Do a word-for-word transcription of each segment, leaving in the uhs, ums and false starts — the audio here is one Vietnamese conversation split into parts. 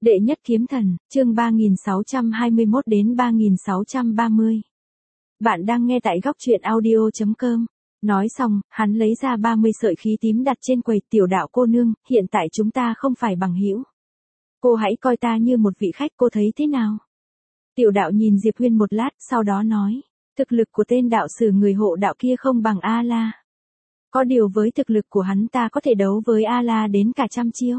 Đệ nhất kiếm thần, chương ba nghìn sáu trăm hai mươi mốt đến ba nghìn sáu trăm ba mươi. Bạn đang nghe tại góc truyện audio chấm com. Nói xong, hắn lấy ra ba mươi sợi khí tím đặt trên quầy. Tiểu đạo cô nương, hiện tại chúng ta không phải bằng hữu. Cô hãy coi ta như một vị khách, cô thấy thế nào? Tiểu đạo nhìn Diệp Huyên một lát, sau đó nói, thực lực của tên đạo sử người hộ đạo kia không bằng A-la. Có điều với thực lực của hắn ta có thể đấu với A-la đến cả trăm chiêu.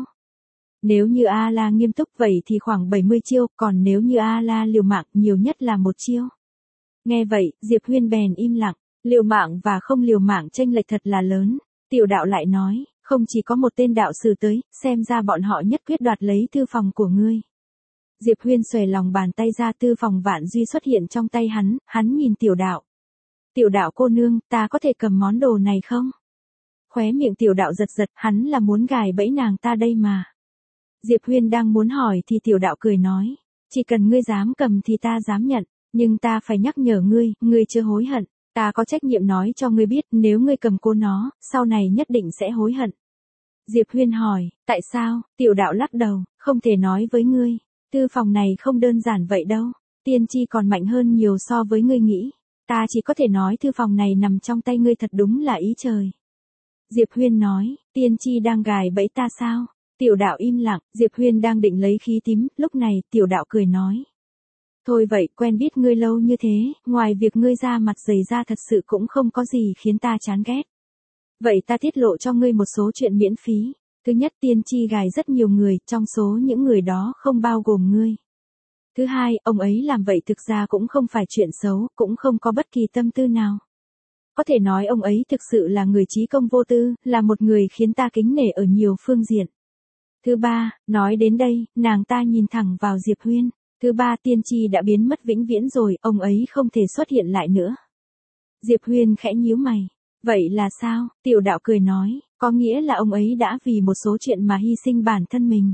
Nếu như A-la nghiêm túc vậy thì khoảng bảy mươi chiêu, còn nếu như A-la liều mạng nhiều nhất là một chiêu. Nghe vậy, Diệp Huyên bèn im lặng, liều mạng và không liều mạng chênh lệch thật là lớn. Tiểu đạo lại nói, không chỉ có một tên đạo sử tới, xem ra bọn họ nhất quyết đoạt lấy thư phòng của ngươi. Diệp Huyên xòe lòng bàn tay ra, thư phòng Vạn Duy xuất hiện trong tay hắn, hắn nhìn tiểu đạo. Tiểu đạo cô nương, ta có thể cầm món đồ này không? Khóe miệng tiểu đạo giật giật, hắn là muốn gài bẫy nàng ta đây mà. Diệp Huyên đang muốn hỏi thì tiểu đạo cười nói, chỉ cần ngươi dám cầm thì ta dám nhận, nhưng ta phải nhắc nhở ngươi, ngươi chưa hối hận, ta có trách nhiệm nói cho ngươi biết, nếu ngươi cầm cô nó, sau này nhất định sẽ hối hận. Diệp Huyên hỏi, tại sao? Tiểu đạo lắc đầu, không thể nói với ngươi, thư phòng này không đơn giản vậy đâu, tiên tri còn mạnh hơn nhiều so với ngươi nghĩ, ta chỉ có thể nói thư phòng này nằm trong tay ngươi, thật đúng là ý trời. Diệp Huyên nói, tiên tri đang gài bẫy ta sao? Tiểu đạo im lặng, Diệp Huyên đang định lấy khí tím, lúc này, tiểu đạo cười nói. Thôi vậy, quen biết ngươi lâu như thế, ngoài việc ngươi ra mặt dày ra thật sự cũng không có gì khiến ta chán ghét. Vậy ta tiết lộ cho ngươi một số chuyện miễn phí. Thứ nhất, tiên tri gài rất nhiều người, trong số những người đó không bao gồm ngươi. Thứ hai, ông ấy làm vậy thực ra cũng không phải chuyện xấu, cũng không có bất kỳ tâm tư nào. Có thể nói ông ấy thực sự là người trí công vô tư, là một người khiến ta kính nể ở nhiều phương diện. Thứ ba, nói đến đây, nàng ta nhìn thẳng vào Diệp Huyên. Thứ ba, tiên tri đã biến mất vĩnh viễn rồi, ông ấy không thể xuất hiện lại nữa. Diệp Huyên khẽ nhíu mày. Vậy là sao? Tiểu đạo cười nói, có nghĩa là ông ấy đã vì một số chuyện mà hy sinh bản thân mình.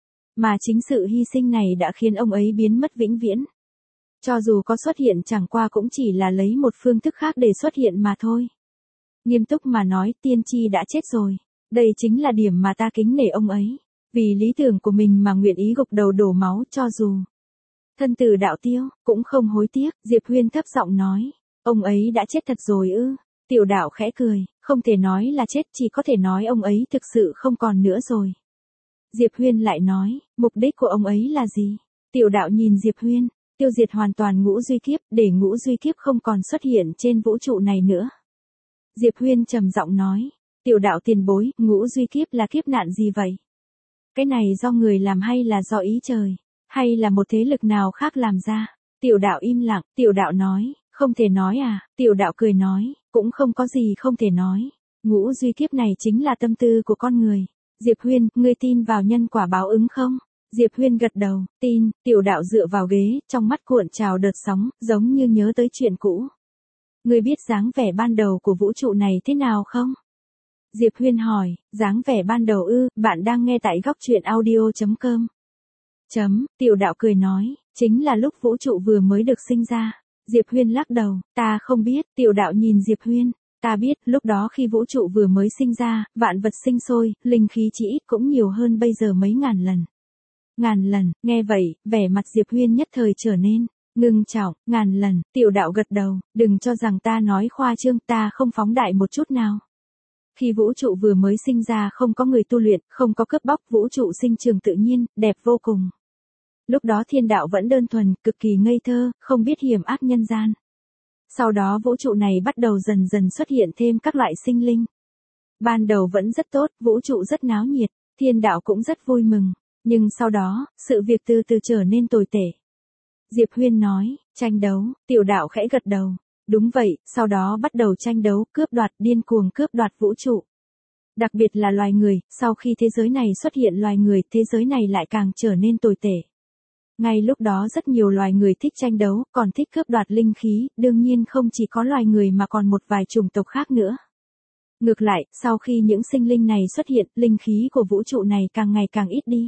Mà chính sự hy sinh này đã khiến ông ấy biến mất vĩnh viễn. Cho dù có xuất hiện chẳng qua cũng chỉ là lấy một phương thức khác để xuất hiện mà thôi. Nghiêm túc mà nói, tiên tri đã chết rồi. Đây chính là điểm mà ta kính nể ông ấy. Vì lý tưởng của mình mà nguyện ý gục đầu đổ máu, cho dù thân tử đạo tiêu, cũng không hối tiếc. Diệp Huyên thấp giọng nói, ông ấy đã chết thật rồi ư? Tiểu đạo khẽ cười, không thể nói là chết, chỉ có thể nói ông ấy thực sự không còn nữa rồi. Diệp Huyên lại nói, mục đích của ông ấy là gì? Tiểu đạo nhìn Diệp Huyên, tiêu diệt hoàn toàn ngũ duy kiếp, để ngũ duy kiếp không còn xuất hiện trên vũ trụ này nữa. Diệp Huyên trầm giọng nói, tiểu đạo tiền bối, ngũ duy kiếp là kiếp nạn gì vậy? Cái này do người làm hay là do ý trời? Hay là một thế lực nào khác làm ra? Tiểu đạo im lặng, tiểu đạo nói, không thể nói à? Tiểu đạo cười nói, cũng không có gì không thể nói. Ngũ duy kiếp này chính là tâm tư của con người. Diệp Huyên, ngươi tin vào nhân quả báo ứng không? Diệp Huyên gật đầu, tin. Tiểu đạo dựa vào ghế, trong mắt cuộn trào đợt sóng, giống như nhớ tới chuyện cũ. Ngươi biết dáng vẻ ban đầu của vũ trụ này thế nào không? Diệp Huyên hỏi, dáng vẻ ban đầu ư? Bạn đang nghe tại góc truyện audio chấm com. Chấm, tiểu đạo cười nói, chính là lúc vũ trụ vừa mới được sinh ra. Diệp Huyên lắc đầu, ta không biết. Tiểu đạo nhìn Diệp Huyên, ta biết, lúc đó khi vũ trụ vừa mới sinh ra, vạn vật sinh sôi, linh khí chỉ ít cũng nhiều hơn bây giờ mấy ngàn lần. Ngàn lần, nghe vậy, vẻ mặt Diệp Huyên nhất thời trở nên ngưng trọng. Ngàn lần, tiểu đạo gật đầu, đừng cho rằng ta nói khoa trương, ta không phóng đại một chút nào. Khi vũ trụ vừa mới sinh ra không có người tu luyện, không có cướp bóc, vũ trụ sinh trường tự nhiên, đẹp vô cùng. Lúc đó thiên đạo vẫn đơn thuần, cực kỳ ngây thơ, không biết hiểm ác nhân gian. Sau đó vũ trụ này bắt đầu dần dần xuất hiện thêm các loại sinh linh. Ban đầu vẫn rất tốt, vũ trụ rất náo nhiệt, thiên đạo cũng rất vui mừng. Nhưng sau đó, sự việc từ từ trở nên tồi tệ. Diệp Huyên nói, tranh đấu, tiểu đạo khẽ gật đầu. Đúng vậy, sau đó bắt đầu tranh đấu, cướp đoạt, điên cuồng cướp đoạt vũ trụ. Đặc biệt là loài người, sau khi thế giới này xuất hiện loài người, thế giới này lại càng trở nên tồi tệ. Ngay lúc đó rất nhiều loài người thích tranh đấu, còn thích cướp đoạt linh khí, đương nhiên không chỉ có loài người mà còn một vài chủng tộc khác nữa. Ngược lại, sau khi những sinh linh này xuất hiện, linh khí của vũ trụ này càng ngày càng ít đi.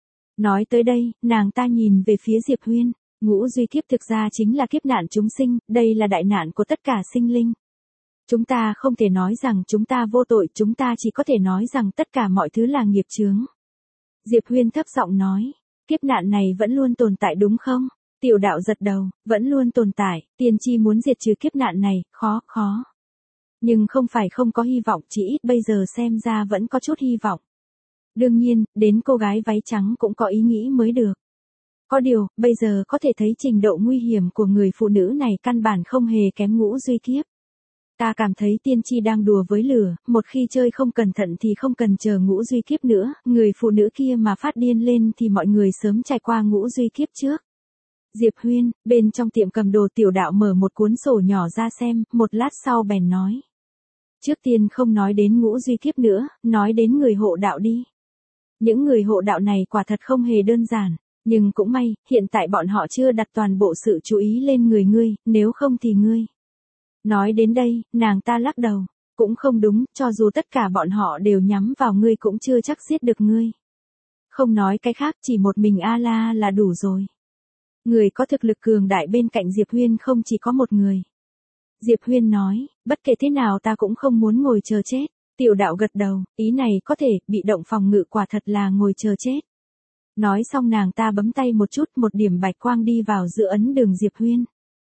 Nói tới đây, nàng ta nhìn về phía Diệp Huyên. Ngũ duy kiếp thực ra chính là kiếp nạn chúng sinh, đây là đại nạn của tất cả sinh linh. Chúng ta không thể nói rằng chúng ta vô tội, chúng ta chỉ có thể nói rằng tất cả mọi thứ là nghiệp chướng. Diệp Huyên thấp giọng nói, Kiếp nạn này vẫn luôn tồn tại đúng không? Tiểu đạo giật đầu, vẫn luôn tồn tại, tiên tri muốn diệt trừ kiếp nạn này, khó, khó. Nhưng không phải không có hy vọng, chỉ ít bây giờ xem ra vẫn có chút hy vọng. Đương nhiên, đến cô gái váy trắng cũng có ý nghĩ mới được. Có điều, bây giờ có thể thấy trình độ nguy hiểm của người phụ nữ này căn bản không hề kém Ngũ Duy Kiếp. Ta cảm thấy tiên tri đang đùa với lửa, một khi chơi không cẩn thận thì không cần chờ Ngũ Duy Kiếp nữa, người phụ nữ kia mà phát điên lên thì mọi người sớm trải qua Ngũ Duy Kiếp trước. Diệp Huyên, bên trong tiệm cầm đồ tiểu đạo mở một cuốn sổ nhỏ ra xem, một lát sau bèn nói. Trước tiên không nói đến Ngũ Duy Kiếp nữa, nói đến người hộ đạo đi. Những người hộ đạo này quả thật không hề đơn giản, nhưng cũng may, hiện tại bọn họ chưa đặt toàn bộ sự chú ý lên người ngươi, nếu không thì ngươi. Nói đến đây, nàng ta lắc đầu, cũng không đúng, cho dù tất cả bọn họ đều nhắm vào ngươi cũng chưa chắc giết được ngươi. Không nói cái khác, chỉ một mình A-la là đủ rồi. Người có thực lực cường đại bên cạnh Diệp Huyên không chỉ có một người. Diệp Huyên nói, bất kể thế nào ta cũng không muốn ngồi chờ chết. Tiểu đạo gật đầu, ý này có thể, bị động phòng ngự quả thật là ngồi chờ chết. Nói xong nàng ta bấm tay một chút, một điểm bạch quang đi vào giữa ấn đường Diệp Huyên.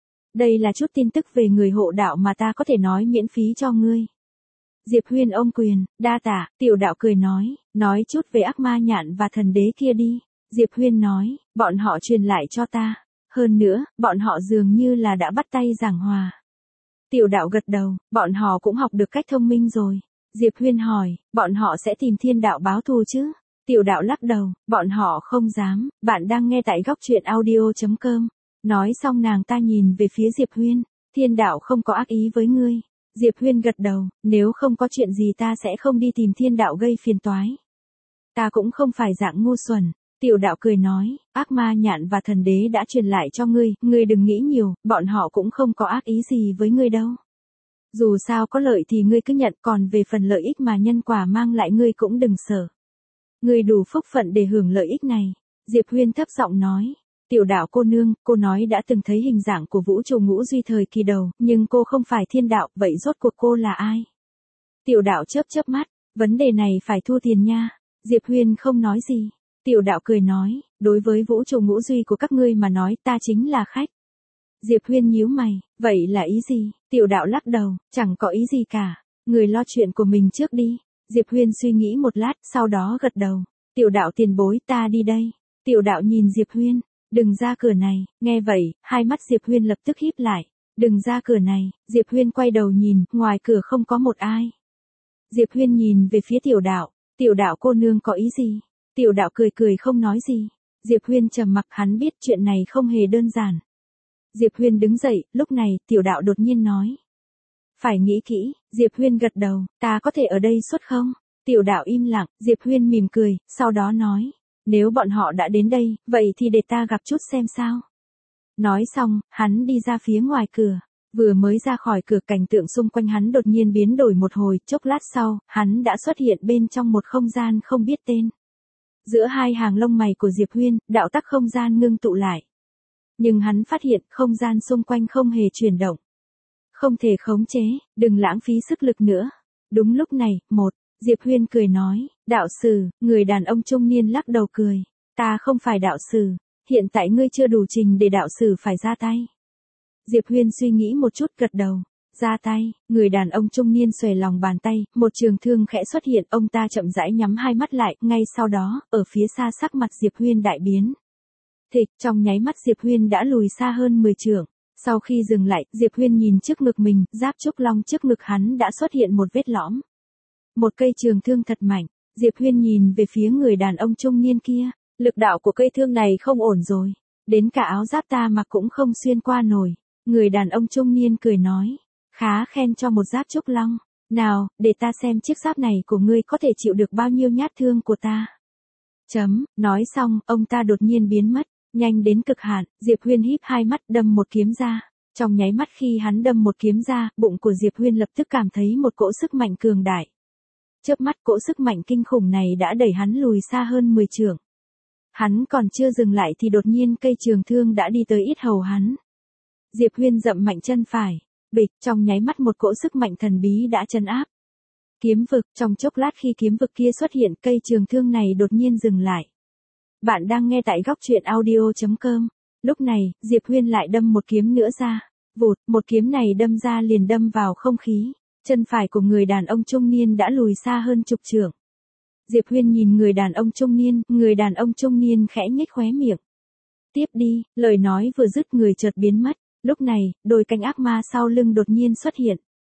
Đây là chút tin tức về người hộ đạo mà ta có thể nói miễn phí cho ngươi. Diệp Huyên ôm quyền, đa tạ, tiểu đạo cười nói, nói chút về ác ma nhạn và thần đế kia đi. Diệp Huyên nói, bọn họ truyền lại cho ta. Hơn nữa, bọn họ dường như là đã bắt tay giảng hòa. Tiểu đạo gật đầu, bọn họ cũng học được cách thông minh rồi. Diệp Huyên hỏi, bọn họ sẽ tìm thiên đạo báo thù chứ? Tiểu đạo lắc đầu, bọn họ không dám, bạn đang nghe tại góc truyện audio chấm com. Nói xong nàng ta nhìn về phía Diệp Huyên, thiên đạo không có ác ý với ngươi. Diệp Huyên gật đầu, nếu không có chuyện gì ta sẽ không đi tìm thiên đạo gây phiền toái. Ta cũng không phải dạng ngu xuẩn. Tiểu đạo cười nói, ác ma nhạn và thần đế đã truyền lại cho ngươi, ngươi đừng nghĩ nhiều, bọn họ cũng không có ác ý gì với ngươi đâu. Dù sao có lợi thì ngươi cứ nhận, còn về phần lợi ích mà nhân quả mang lại ngươi cũng đừng sợ. Ngươi đủ phúc phận để hưởng lợi ích này. Diệp Huyên thấp giọng nói, tiểu đạo cô nương, cô nói đã từng thấy hình dạng của vũ trụ Ngũ Duy thời kỳ đầu, nhưng cô không phải thiên đạo, vậy rốt cuộc cô là ai? Tiểu đạo chớp chớp mắt, vấn đề này phải thu tiền nha. Diệp Huyên không nói gì. Tiểu đạo cười nói, đối với vũ trụ Ngũ Duy của các ngươi mà nói ta chính là khách. Diệp Huyên nhíu mày, vậy là ý gì? Tiểu đạo lắc đầu, chẳng có ý gì cả. Người lo chuyện của mình trước đi. Diệp Huyên suy nghĩ một lát, sau đó gật đầu. Tiểu đạo tiền bối, ta đi đây. Tiểu đạo nhìn Diệp Huyên, đừng ra cửa này. Nghe vậy, hai mắt Diệp Huyên lập tức híp lại. Đừng ra cửa này. Diệp Huyên quay đầu nhìn, ngoài cửa không có một ai. Diệp Huyên nhìn về phía tiểu đạo. Tiểu đạo cô nương có ý gì? Tiểu đạo cười cười không nói gì. Diệp Huyên trầm mặc, hắn biết chuyện này không hề đơn giản. Diệp Huyên đứng dậy, lúc này, tiểu đạo đột nhiên nói. Phải nghĩ kỹ, Diệp Huyên gật đầu, ta có thể ở đây suốt không? Tiểu đạo im lặng, Diệp Huyên mỉm cười, sau đó nói. Nếu bọn họ đã đến đây, vậy thì để ta gặp chút xem sao. Nói xong, hắn đi ra phía ngoài cửa. Vừa mới ra khỏi cửa cảnh tượng xung quanh hắn đột nhiên biến đổi một hồi, chốc lát sau, hắn đã xuất hiện bên trong một không gian không biết tên. Giữa hai hàng lông mày của Diệp Huyên, đạo tắc không gian ngưng tụ lại. Nhưng hắn phát hiện không gian xung quanh không hề chuyển động. Không thể khống chế, đừng lãng phí sức lực nữa. Đúng lúc này, một, Diệp Huyên cười nói, đạo sử, người đàn ông trung niên lắc đầu cười. Ta không phải đạo sử, hiện tại ngươi chưa đủ trình để đạo sử phải ra tay. Diệp Huyên suy nghĩ một chút gật đầu. Ra tay, người đàn ông trung niên xòe lòng bàn tay, một trường thương khẽ xuất hiện, ông ta chậm rãi nhắm hai mắt lại, ngay sau đó, ở phía xa sắc mặt Diệp Huyên đại biến. Thịch, trong nháy mắt Diệp Huyên đã lùi xa hơn mười trượng. Sau khi dừng lại, Diệp Huyên nhìn trước ngực mình, giáp trúc long trước ngực hắn đã xuất hiện một vết lõm. Một cây trường thương thật mạnh, Diệp Huyên nhìn về phía người đàn ông trung niên kia, lực đạo của cây thương này không ổn rồi, đến cả áo giáp ta mặc cũng không xuyên qua nổi. Người đàn ông trung niên cười nói, khá khen cho một giáp trúc long, nào, để ta xem chiếc giáp này của ngươi có thể chịu được bao nhiêu nhát thương của ta. Chấm, nói xong, ông ta đột nhiên biến mất, nhanh đến cực hạn, Diệp Huyên híp hai mắt đâm một kiếm ra. Trong nháy mắt khi hắn đâm một kiếm ra, bụng của Diệp Huyên lập tức cảm thấy một cỗ sức mạnh cường đại. Chớp mắt cỗ sức mạnh kinh khủng này đã đẩy hắn lùi xa hơn mười trượng. Hắn còn chưa dừng lại thì đột nhiên cây trường thương đã đi tới yết hầu hắn. Diệp Huyên dậm mạnh chân phải, bịch, trong nháy mắt một cỗ sức mạnh thần bí đã trấn áp. Kiếm vực, trong chốc lát khi kiếm vực kia xuất hiện, cây trường thương này đột nhiên dừng lại. Bạn đang nghe tại góc truyện audio chấm com. Lúc này, Diệp Huyên lại đâm một kiếm nữa ra. Vụt, một kiếm này đâm ra liền đâm vào không khí. Chân phải của người đàn ông trung niên đã lùi xa hơn chục trượng. Diệp Huyên nhìn người đàn ông trung niên, người đàn ông trung niên khẽ nhếch khóe miệng. Tiếp đi, lời nói vừa dứt người chợt biến mất. Lúc này, đôi cánh ác ma sau lưng đột nhiên xuất hiện.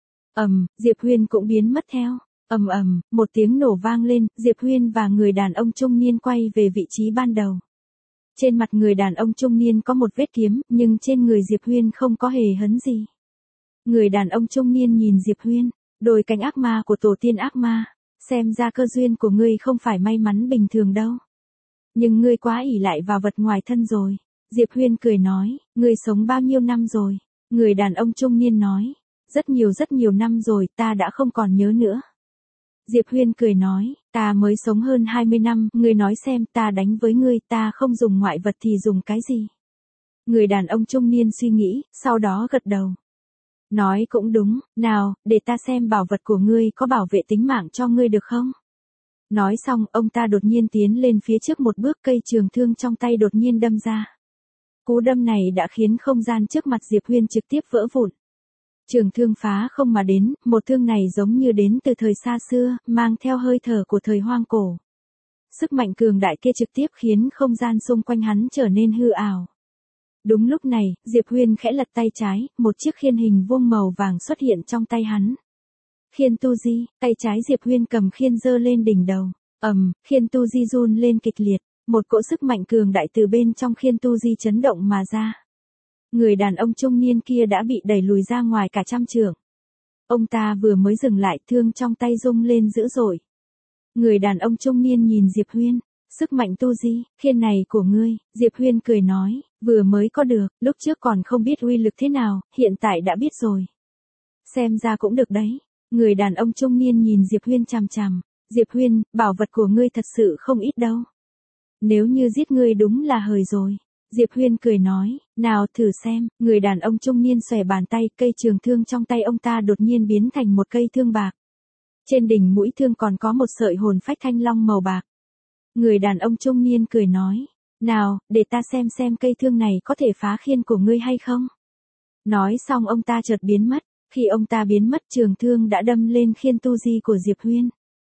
Ầm, Diệp Huyên cũng biến mất theo. Ầm ầm, một tiếng nổ vang lên, Diệp Huyên và người đàn ông trung niên quay về vị trí ban đầu. Trên mặt người đàn ông trung niên có một vết kiếm, nhưng trên người Diệp Huyên không có hề hấn gì. Người đàn ông trung niên nhìn Diệp Huyên, đôi cánh ác ma của tổ tiên ác ma, xem ra cơ duyên của ngươi không phải may mắn bình thường đâu. Nhưng ngươi quá ỷ lại vào vật ngoài thân rồi. Diệp Huyên cười nói, ngươi sống bao nhiêu năm rồi? Người đàn ông trung niên nói, rất nhiều rất nhiều năm rồi, ta đã không còn nhớ nữa. Diệp Huyên cười nói, ta mới sống hơn hai mươi năm, ngươi nói xem, ta đánh với ngươi, ta không dùng ngoại vật thì dùng cái gì? Người đàn ông trung niên suy nghĩ, sau đó gật đầu. Nói cũng đúng, nào, để ta xem bảo vật của ngươi có bảo vệ tính mạng cho ngươi được không? Nói xong, ông ta đột nhiên tiến lên phía trước một bước, cây trường thương trong tay đột nhiên đâm ra. Cú đâm này đã khiến không gian trước mặt Diệp Huyên trực tiếp vỡ vụn. Trường thương phá không mà đến, một thương này giống như đến từ thời xa xưa, mang theo hơi thở của thời hoang cổ. Sức mạnh cường đại kia trực tiếp khiến không gian xung quanh hắn trở nên hư ảo. Đúng lúc này, Diệp Huyên khẽ lật tay trái, một chiếc khiên hình vuông màu vàng xuất hiện trong tay hắn. Khiên tu di, tay trái Diệp Huyên cầm khiên giơ lên đỉnh đầu. Ầm, khiên tu di run lên kịch liệt, một cỗ sức mạnh cường đại từ bên trong khiên tu di chấn động mà ra. Người đàn ông trung niên kia đã bị đẩy lùi ra ngoài cả trăm trượng. Ông ta vừa mới dừng lại, thương trong tay rung lên dữ dội. Người đàn ông trung niên nhìn Diệp Huyên, sức mạnh tu di, khiên này của ngươi, Diệp Huyên cười nói, vừa mới có được, lúc trước còn không biết uy lực thế nào, hiện tại đã biết rồi. Xem ra cũng được đấy. Người đàn ông trung niên nhìn Diệp Huyên chằm chằm, Diệp Huyên, bảo vật của ngươi thật sự không ít đâu. Nếu như giết ngươi đúng là hời rồi. Diệp Huyên cười nói, nào thử xem, người đàn ông trung niên xòe bàn tay, cây trường thương trong tay ông ta đột nhiên biến thành một cây thương bạc. Trên đỉnh mũi thương còn có một sợi hồn phách thanh long màu bạc. Người đàn ông trung niên cười nói, nào, để ta xem xem cây thương này có thể phá khiên của ngươi hay không. Nói xong ông ta chợt biến mất, khi ông ta biến mất trường thương đã đâm lên khiên tu di của Diệp Huyên.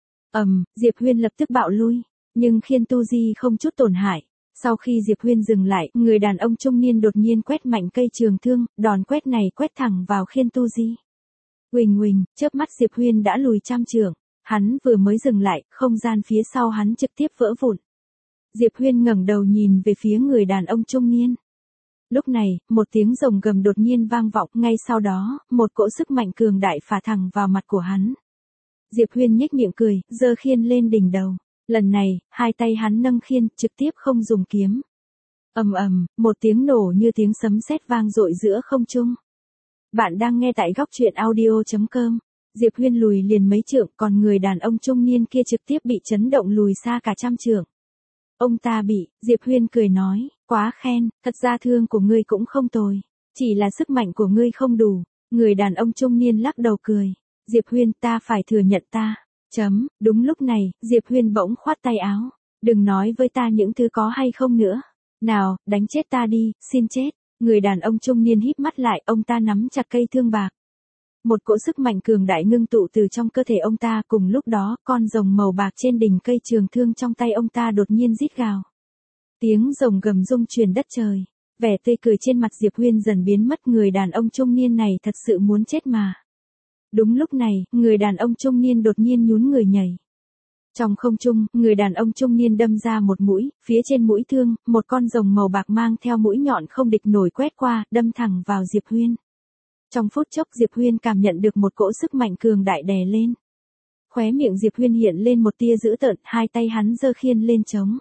Ầm, Diệp Huyên lập tức bạo lui, nhưng khiên tu di không chút tổn hại. Sau khi Diệp Huyên dừng lại, người đàn ông trung niên đột nhiên quét mạnh cây trường thương, đòn quét này quét thẳng vào khiên tu di. Huỳnh huỳnh, chớp mắt Diệp Huyên đã lùi trăm trượng, hắn vừa mới dừng lại, không gian phía sau hắn trực tiếp vỡ vụn. Diệp Huyên ngẩng đầu nhìn về phía người đàn ông trung niên. Lúc này, một tiếng rồng gầm đột nhiên vang vọng, ngay sau đó, một cỗ sức mạnh cường đại phả thẳng vào mặt của hắn. Diệp Huyên nhếch miệng cười, giơ khiên lên đỉnh đầu. Lần này, hai tay hắn nâng khiên, trực tiếp không dùng kiếm. Ầm ầm, một tiếng nổ như tiếng sấm sét vang dội giữa không trung. Bạn đang nghe tại góc truyện audio chấm com. Diệp Huyên lùi liền mấy trượng, còn người đàn ông trung niên kia trực tiếp bị chấn động lùi xa cả trăm trượng. Ông ta bị, Diệp Huyên cười nói, quá khen, thật ra thương của ngươi cũng không tồi. Chỉ là sức mạnh của ngươi không đủ. Người đàn ông trung niên lắc đầu cười. Diệp Huyên, ta phải thừa nhận ta. Chấm, đúng lúc này, Diệp Huyên bỗng khoát tay áo. Đừng nói với ta những thứ có hay không nữa. Nào, đánh chết ta đi, xin chết. Người đàn ông trung niên híp mắt lại, ông ta nắm chặt cây thương bạc. Một cỗ sức mạnh cường đại ngưng tụ từ trong cơ thể ông ta, cùng lúc đó, con rồng màu bạc trên đỉnh cây trường thương trong tay ông ta đột nhiên rít gào. Tiếng rồng gầm rung truyền đất trời. Vẻ tươi cười trên mặt Diệp Huyên dần biến mất, người đàn ông trung niên này thật sự muốn chết mà. Đúng lúc này, người đàn ông trung niên đột nhiên nhún người nhảy. Trong không trung, người đàn ông trung niên đâm ra một mũi, phía trên mũi thương, một con rồng màu bạc mang theo mũi nhọn không địch nổi quét qua, đâm thẳng vào Diệp Huyên. Trong phút chốc Diệp Huyên cảm nhận được một cỗ sức mạnh cường đại đè lên. Khóe miệng Diệp Huyên hiện lên một tia dữ tợn, hai tay hắn giơ khiên lên chống.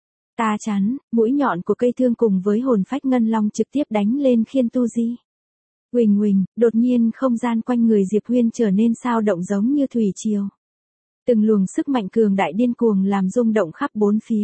Ta chắn, mũi nhọn của cây thương cùng với hồn phách ngân long trực tiếp đánh lên khiên tu di. Huỳnh huỳnh, đột nhiên không gian quanh người Diệp Huyên trở nên sao động giống như thủy triều. Từng luồng sức mạnh cường đại điên cuồng làm rung động khắp bốn phía.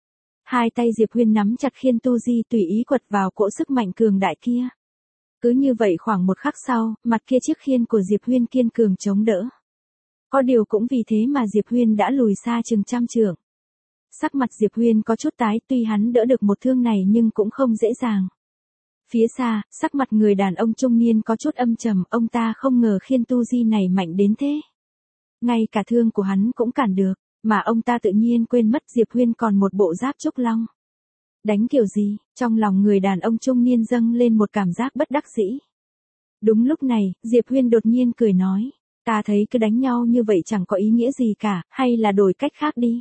Hai tay Diệp Huyên nắm chặt khiên tu di tùy ý quật vào cỗ sức mạnh cường đại kia. Cứ như vậy khoảng một khắc sau, mặt kia chiếc khiên của Diệp Huyên kiên cường chống đỡ. Có điều cũng vì thế mà Diệp Huyên đã lùi xa chừng trăm trượng. Sắc mặt Diệp Huyên có chút tái, tuy hắn đỡ được một thương này nhưng cũng không dễ dàng. Phía xa, sắc mặt người đàn ông trung niên có chút âm trầm, ông ta không ngờ khiên tu di này mạnh đến thế. Ngay cả thương của hắn cũng cản được, mà ông ta tự nhiên quên mất Diệp Huyên còn một bộ giáp trúc long. Đánh kiểu gì, trong lòng người đàn ông trung niên dâng lên một cảm giác bất đắc dĩ. Đúng lúc này, Diệp Huyên đột nhiên cười nói, ta thấy cứ đánh nhau như vậy chẳng có ý nghĩa gì cả, hay là đổi cách khác đi.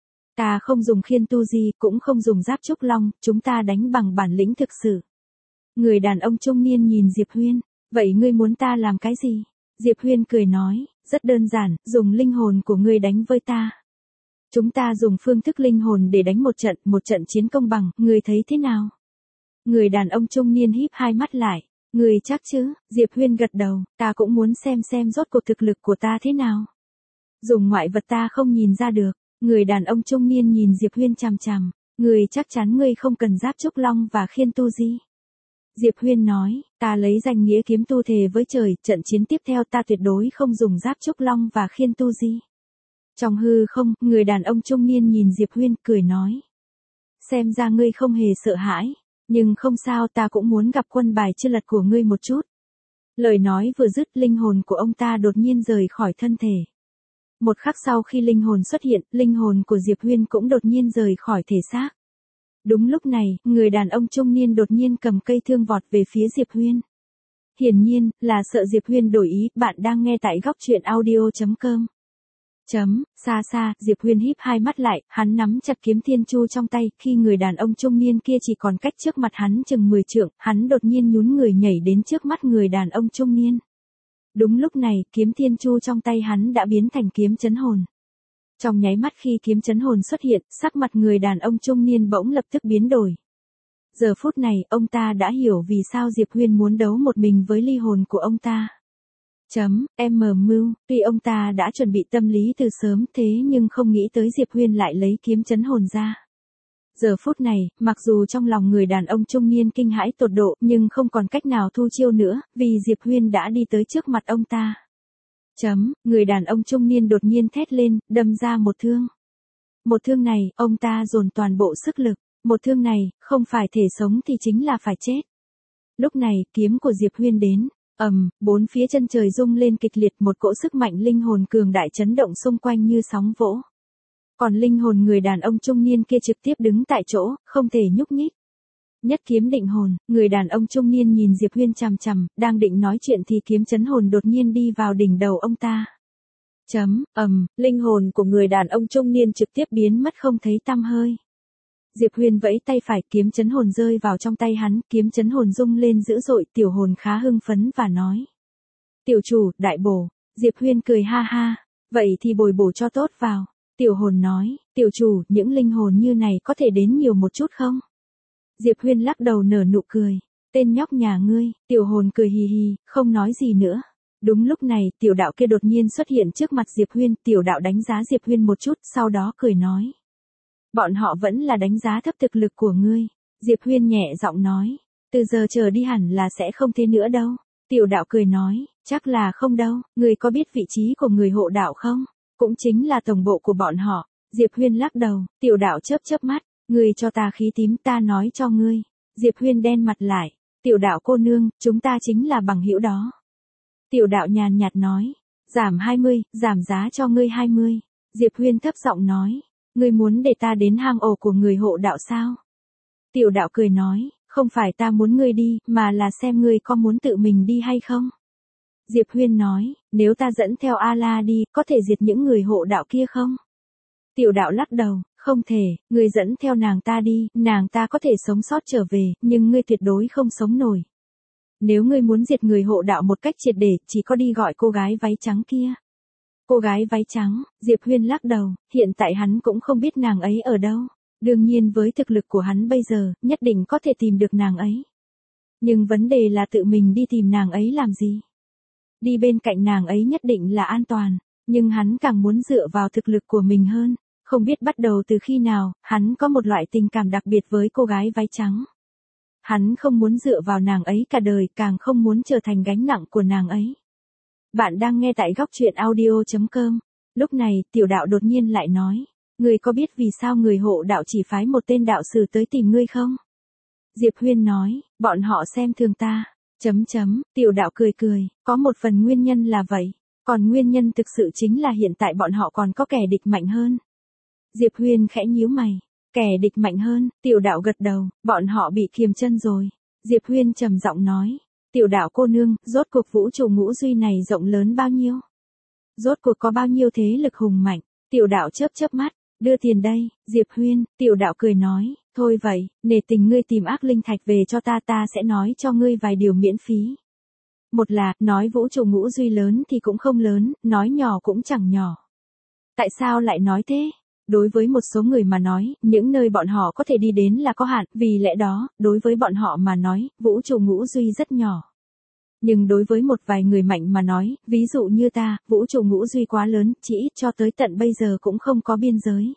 Ta không dùng khiên tu di, cũng không dùng giáp trúc long, chúng ta đánh bằng bản lĩnh thực sự. Người đàn ông trung niên nhìn Diệp Huyên, vậy ngươi muốn ta làm cái gì? Diệp Huyên cười nói, rất đơn giản, dùng linh hồn của ngươi đánh với ta. Chúng ta dùng phương thức linh hồn để đánh một trận, một trận chiến công bằng, ngươi thấy thế nào? Người đàn ông trung niên híp hai mắt lại, ngươi chắc chứ? Diệp Huyên gật đầu, ta cũng muốn xem xem rốt cuộc thực lực của ta thế nào. Dùng ngoại vật ta không nhìn ra được. Người đàn ông trung niên nhìn Diệp Huyên chằm chằm, ngươi chắc chắn ngươi không cần giáp trúc long và khiên tu di. Diệp Huyên nói, ta lấy danh nghĩa kiếm tu thề với trời, trận chiến tiếp theo ta tuyệt đối không dùng giáp trúc long và khiên tu di. Trong hư không, người đàn ông trung niên nhìn Diệp Huyên cười nói. Xem ra ngươi không hề sợ hãi, nhưng không sao, ta cũng muốn gặp quân bài chưa lật của ngươi một chút. Lời nói vừa dứt, linh hồn của ông ta đột nhiên rời khỏi thân thể. Một khắc sau khi linh hồn xuất hiện, linh hồn của Diệp Huyên cũng đột nhiên rời khỏi thể xác. Đúng lúc này, người đàn ông trung niên đột nhiên cầm cây thương vọt về phía Diệp Huyên. Hiển nhiên, là sợ Diệp Huyên đổi ý, bạn đang nghe tại góc truyện audio chấm com. Chấm, xa xa, Diệp Huyên híp hai mắt lại, hắn nắm chặt kiếm thiên chu trong tay, khi người đàn ông trung niên kia chỉ còn cách trước mặt hắn chừng mười trượng, hắn đột nhiên nhún người nhảy đến trước mắt người đàn ông trung niên. Đúng lúc này, kiếm thiên chu trong tay hắn đã biến thành kiếm chấn hồn. Trong nháy mắt khi kiếm chấn hồn xuất hiện, sắc mặt người đàn ông trung niên bỗng lập tức biến đổi. Giờ phút này, ông ta đã hiểu vì sao Diệp Huyên muốn đấu một mình với ly hồn của ông ta. Chấm, em mờ mưu, tuy ông ta đã chuẩn bị tâm lý từ sớm thế nhưng không nghĩ tới Diệp Huyên lại lấy kiếm chấn hồn ra. Giờ phút này, mặc dù trong lòng người đàn ông trung niên kinh hãi tột độ nhưng không còn cách nào thu chiêu nữa, vì Diệp Huyên đã đi tới trước mặt ông ta. Chấm, người đàn ông trung niên đột nhiên thét lên, đâm ra một thương. Một thương này, ông ta dồn toàn bộ sức lực, một thương này, không phải thể sống thì chính là phải chết. Lúc này, kiếm của Diệp Huyên đến, ầm, bốn phía chân trời rung lên kịch liệt, một cỗ sức mạnh linh hồn cường đại chấn động xung quanh như sóng vỗ. Còn linh hồn người đàn ông trung niên kia trực tiếp đứng tại chỗ, không thể nhúc nhích. Nhất kiếm định hồn, người đàn ông trung niên nhìn Diệp Huyên chằm chằm, đang định nói chuyện thì kiếm chấn hồn đột nhiên đi vào đỉnh đầu ông ta. Chấm, ầm, linh hồn của người đàn ông trung niên trực tiếp biến mất không thấy tăm hơi. Diệp Huyên vẫy tay phải, kiếm chấn hồn rơi vào trong tay hắn, kiếm chấn hồn rung lên dữ dội, tiểu hồn khá hưng phấn và nói. Tiểu chủ, đại bổ. Diệp Huyên cười ha ha, vậy thì bồi bổ cho tốt vào. Tiểu hồn nói, tiểu chủ, những linh hồn như này có thể đến nhiều một chút không? Diệp Huyên lắc đầu nở nụ cười. Tên nhóc nhà ngươi, tiểu hồn cười hì hì, không nói gì nữa. Đúng lúc này, tiểu đạo kia đột nhiên xuất hiện trước mặt Diệp Huyên, tiểu đạo đánh giá Diệp Huyên một chút, sau đó cười nói. Bọn họ vẫn là đánh giá thấp thực lực của ngươi. Diệp Huyên nhẹ giọng nói, từ giờ trở đi hẳn là sẽ không thế nữa đâu. Tiểu đạo cười nói, chắc là không đâu, ngươi có biết vị trí của người hộ đạo không? Cũng chính là tổng bộ của bọn họ. Diệp Huyên lắc đầu, tiểu đạo chớp chớp mắt, ngươi cho ta khí tím ta nói cho ngươi. Diệp Huyên đen mặt lại, tiểu đạo cô nương, chúng ta chính là bằng hữu đó. Tiểu đạo nhàn nhạt nói, giảm hai mươi, giảm giá cho ngươi hai mươi. Diệp Huyên thấp giọng nói, ngươi muốn để ta đến hang ổ của người hộ đạo sao? Tiểu đạo cười nói, không phải ta muốn ngươi đi, mà là xem ngươi có muốn tự mình đi hay không? Diệp Huyên nói, nếu ta dẫn theo A-la đi, có thể diệt những người hộ đạo kia không? Tiểu đạo lắc đầu, không thể, ngươi dẫn theo nàng ta đi, nàng ta có thể sống sót trở về, nhưng ngươi tuyệt đối không sống nổi. Nếu ngươi muốn diệt người hộ đạo một cách triệt để, chỉ có đi gọi cô gái váy trắng kia. Cô gái váy trắng, Diệp Huyên lắc đầu, hiện tại hắn cũng không biết nàng ấy ở đâu. Đương nhiên với thực lực của hắn bây giờ, nhất định có thể tìm được nàng ấy. Nhưng vấn đề là tự mình đi tìm nàng ấy làm gì? Đi bên cạnh nàng ấy nhất định là an toàn, nhưng hắn càng muốn dựa vào thực lực của mình hơn. Không biết bắt đầu từ khi nào, hắn có một loại tình cảm đặc biệt với cô gái váy trắng. Hắn không muốn dựa vào nàng ấy cả đời, càng không muốn trở thành gánh nặng của nàng ấy. Bạn đang nghe tại góc truyện audio chấm com. Lúc này, tiểu đạo đột nhiên lại nói. Ngươi có biết vì sao người hộ đạo chỉ phái một tên đạo士tới tìm ngươi không? Diệp Huyên nói, bọn họ xem thường ta. Chấm chấm, tiểu đạo cười cười, có một phần nguyên nhân là vậy, còn nguyên nhân thực sự chính là hiện tại bọn họ còn có kẻ địch mạnh hơn. Diệp Huyên khẽ nhíu mày, kẻ địch mạnh hơn, tiểu đạo gật đầu, bọn họ bị kiềm chân rồi. Diệp Huyên trầm giọng nói, tiểu đạo cô nương, rốt cuộc vũ trụ ngũ duy này rộng lớn bao nhiêu? Rốt cuộc có bao nhiêu thế lực hùng mạnh? Tiểu đạo chớp chớp mắt, đưa tiền đây. Diệp Huyên, tiểu đạo cười nói, thôi vậy, nể tình ngươi tìm ác linh thạch về cho ta, ta sẽ nói cho ngươi vài điều miễn phí. Một là, nói vũ trụ ngũ duy lớn thì cũng không lớn, nói nhỏ cũng chẳng nhỏ. Tại sao lại nói thế? Đối với một số người mà nói, những nơi bọn họ có thể đi đến là có hạn, vì lẽ đó, đối với bọn họ mà nói, vũ trụ ngũ duy rất nhỏ. Nhưng đối với một vài người mạnh mà nói, ví dụ như ta, vũ trụ ngũ duy quá lớn, chỉ ít cho tới tận bây giờ cũng không có biên giới.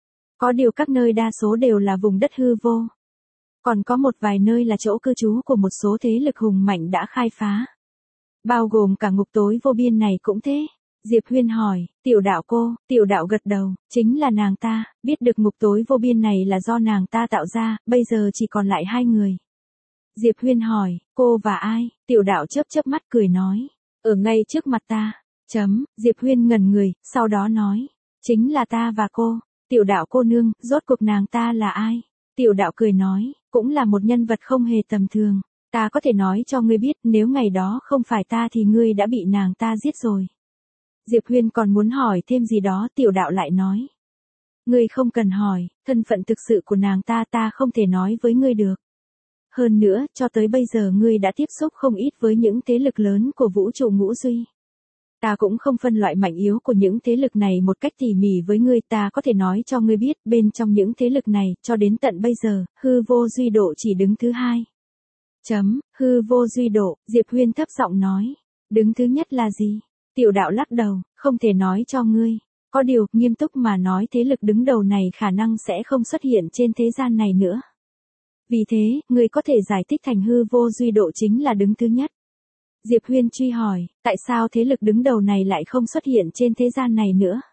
Có điều các nơi đa số đều là vùng đất hư vô. Còn có một vài nơi là chỗ cư trú của một số thế lực hùng mạnh đã khai phá. Bao gồm cả ngục tối vô biên này cũng thế. Diệp Huyên hỏi, tiểu đạo cô, tiểu đạo gật đầu, chính là nàng ta, biết được ngục tối vô biên này là do nàng ta tạo ra, bây giờ chỉ còn lại hai người. Diệp Huyên hỏi, cô và ai? Tiểu đạo chớp chớp mắt cười nói, ở ngay trước mặt ta. Chấm, Diệp Huyên ngẩn người, sau đó nói, chính là ta và cô. Tiểu đạo cô nương, rốt cuộc nàng ta là ai? Tiểu đạo cười nói, cũng là một nhân vật không hề tầm thường. Ta có thể nói cho ngươi biết, nếu ngày đó không phải ta thì ngươi đã bị nàng ta giết rồi. Diệp Huyên còn muốn hỏi thêm gì đó, tiểu đạo lại nói. Ngươi không cần hỏi, thân phận thực sự của nàng ta ta không thể nói với ngươi được. Hơn nữa, cho tới bây giờ ngươi đã tiếp xúc không ít với những thế lực lớn của vũ trụ ngũ duy. Ta cũng không phân loại mạnh yếu của những thế lực này một cách tỉ mỉ với ngươi, ta có thể nói cho ngươi biết, bên trong những thế lực này, cho đến tận bây giờ, hư vô duy độ chỉ đứng thứ hai. Chấm, hư vô duy độ, Diệp Huyên thấp giọng nói. Đứng thứ nhất là gì? Tiểu đạo lắc đầu, không thể nói cho ngươi. Có điều, nghiêm túc mà nói thế lực đứng đầu này khả năng sẽ không xuất hiện trên thế gian này nữa. Vì thế, ngươi có thể giải thích thành hư vô duy độ chính là đứng thứ nhất. Diệp Huyên truy hỏi, tại sao thế lực đứng đầu này lại không xuất hiện trên thế gian này nữa?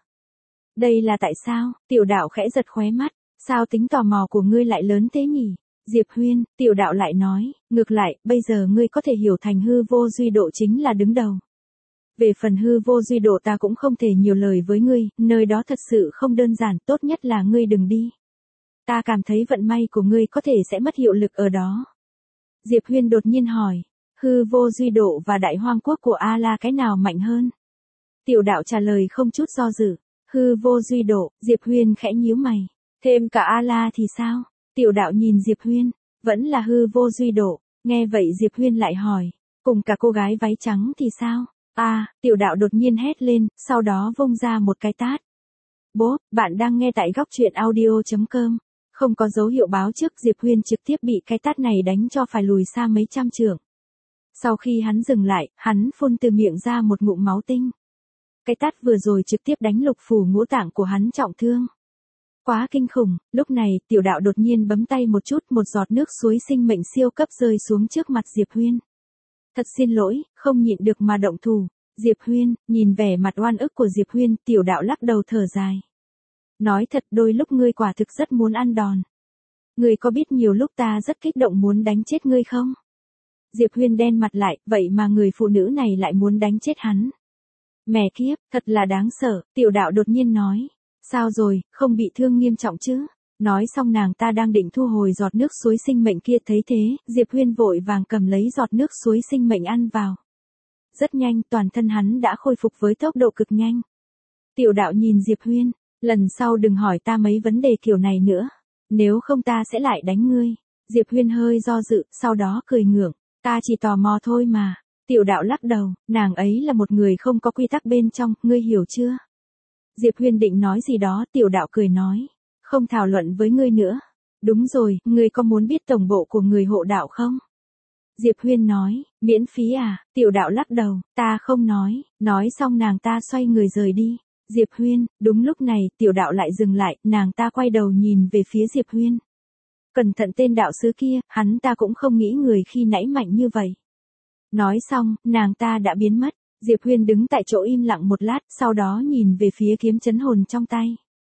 Đây là tại sao? Tiểu đạo khẽ giật khóe mắt, sao tính tò mò của ngươi lại lớn thế nhỉ? Diệp Huyên, tiểu đạo lại nói, ngược lại, bây giờ ngươi có thể hiểu thành hư vô duy độ chính là đứng đầu. Về phần hư vô duy độ ta cũng không thể nhiều lời với ngươi, nơi đó thật sự không đơn giản, tốt nhất là ngươi đừng đi. Ta cảm thấy vận may của ngươi có thể sẽ mất hiệu lực ở đó. Diệp Huyên đột nhiên hỏi, hư vô duy độ và đại hoang quốc của A-la cái nào mạnh hơn? Tiểu đạo trả lời không chút do dự, hư vô duy độ. Diệp Huyên khẽ nhíu mày, thêm cả A-la thì sao? Tiểu đạo nhìn Diệp Huyên, vẫn là hư vô duy độ. Nghe vậy Diệp Huyên lại hỏi, cùng cả cô gái váy trắng thì sao? À, tiểu đạo đột nhiên hét lên, sau đó vung ra một cái tát. Bố, bạn đang nghe tại góc truyện audio chấm com. Không có dấu hiệu báo trước, Diệp Huyên trực tiếp bị cái tát này đánh cho phải lùi xa mấy trăm trượng. Sau khi hắn dừng lại, hắn phun từ miệng ra một ngụm máu tinh. Cái tát vừa rồi trực tiếp đánh lục phủ ngũ tạng của hắn trọng thương. Quá kinh khủng, lúc này, tiểu đạo đột nhiên bấm tay một chút, một giọt nước suối sinh mệnh siêu cấp rơi xuống trước mặt Diệp Huyên. Thật xin lỗi, không nhịn được mà động thủ. Diệp Huyên, nhìn vẻ mặt oan ức của Diệp Huyên, tiểu đạo lắc đầu thở dài. Nói thật, đôi lúc ngươi quả thực rất muốn ăn đòn. Ngươi có biết nhiều lúc ta rất kích động muốn đánh chết ngươi không? Diệp Huyên đen mặt lại, vậy mà người phụ nữ này lại muốn đánh chết hắn. Mẹ kiếp, thật là đáng sợ, tiểu đạo đột nhiên nói. Sao rồi, không bị thương nghiêm trọng chứ? Nói xong nàng ta đang định thu hồi giọt nước suối sinh mệnh kia, thấy thế, Diệp Huyên vội vàng cầm lấy giọt nước suối sinh mệnh ăn vào. Rất nhanh, toàn thân hắn đã khôi phục với tốc độ cực nhanh. Tiểu đạo nhìn Diệp Huyên, lần sau đừng hỏi ta mấy vấn đề kiểu này nữa. Nếu không ta sẽ lại đánh ngươi. Diệp Huyên hơi do dự, sau đó cười ngượng. Ta chỉ tò mò thôi mà. Tiểu đạo lắc đầu, nàng ấy là một người không có quy tắc bên trong, ngươi hiểu chưa? Diệp Huyên định nói gì đó, tiểu đạo cười nói. Không thảo luận với ngươi nữa. Đúng rồi, ngươi có muốn biết tổng bộ của người hộ đạo không? Diệp Huyên nói, miễn phí à? Tiểu đạo lắc đầu, ta không nói. Nói xong nàng ta xoay người rời đi. Diệp Huyên, đúng lúc này, tiểu đạo lại dừng lại, nàng ta quay đầu nhìn về phía Diệp Huyên. Cẩn thận tên đạo sứ kia, hắn ta cũng không nghĩ người khi nãy mạnh như vậy. Nói xong, nàng ta đã biến mất. Diệp Huyên đứng tại chỗ im lặng một lát, sau đó nhìn về phía kiếm chấn hồn trong tay.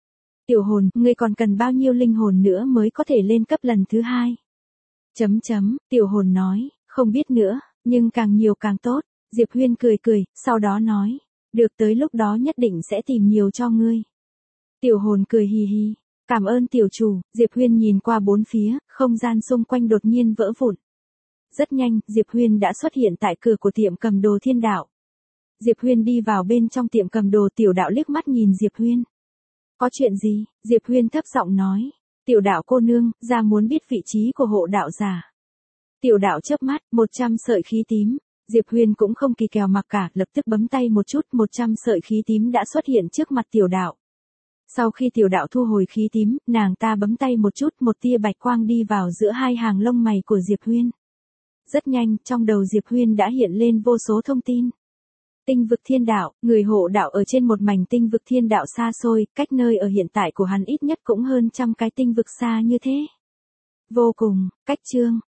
Tiểu hồn, ngươi còn cần bao nhiêu linh hồn nữa mới có thể lên cấp lần thứ hai? Chấm chấm, tiểu hồn nói, không biết nữa, nhưng càng nhiều càng tốt. Diệp Huyên cười cười, sau đó nói, được, tới lúc đó nhất định sẽ tìm nhiều cho ngươi. Tiểu hồn cười hì hì, cảm ơn tiểu chủ. Diệp Huyên nhìn qua bốn phía, không gian xung quanh đột nhiên vỡ vụn. Rất nhanh, Diệp Huyên đã xuất hiện tại cửa của tiệm cầm đồ Thiên Đạo. Diệp Huyên đi vào bên trong tiệm cầm đồ, tiểu đạo liếc mắt nhìn Diệp Huyên. Có chuyện gì? Diệp Huyên thấp giọng nói. Tiểu đạo cô nương, ra muốn biết vị trí của hộ đạo giả. Tiểu đạo chớp mắt, một trăm sợi khí tím. Diệp Huyên cũng không kỳ kèo mặc cả, lập tức bấm tay một chút, một trăm sợi khí tím đã xuất hiện trước mặt tiểu đạo. Sau khi tiểu đạo thu hồi khí tím, nàng ta bấm tay một chút, một tia bạch quang đi vào giữa hai hàng lông mày của Diệp Huyên. Rất nhanh, trong đầu Diệp Huyên đã hiện lên vô số thông tin. Tinh vực thiên đạo, người hộ đạo ở trên một mảnh tinh vực thiên đạo xa xôi, cách nơi ở hiện tại của hắn ít nhất cũng hơn trăm cái tinh vực xa như thế. Vô cùng, cách chương.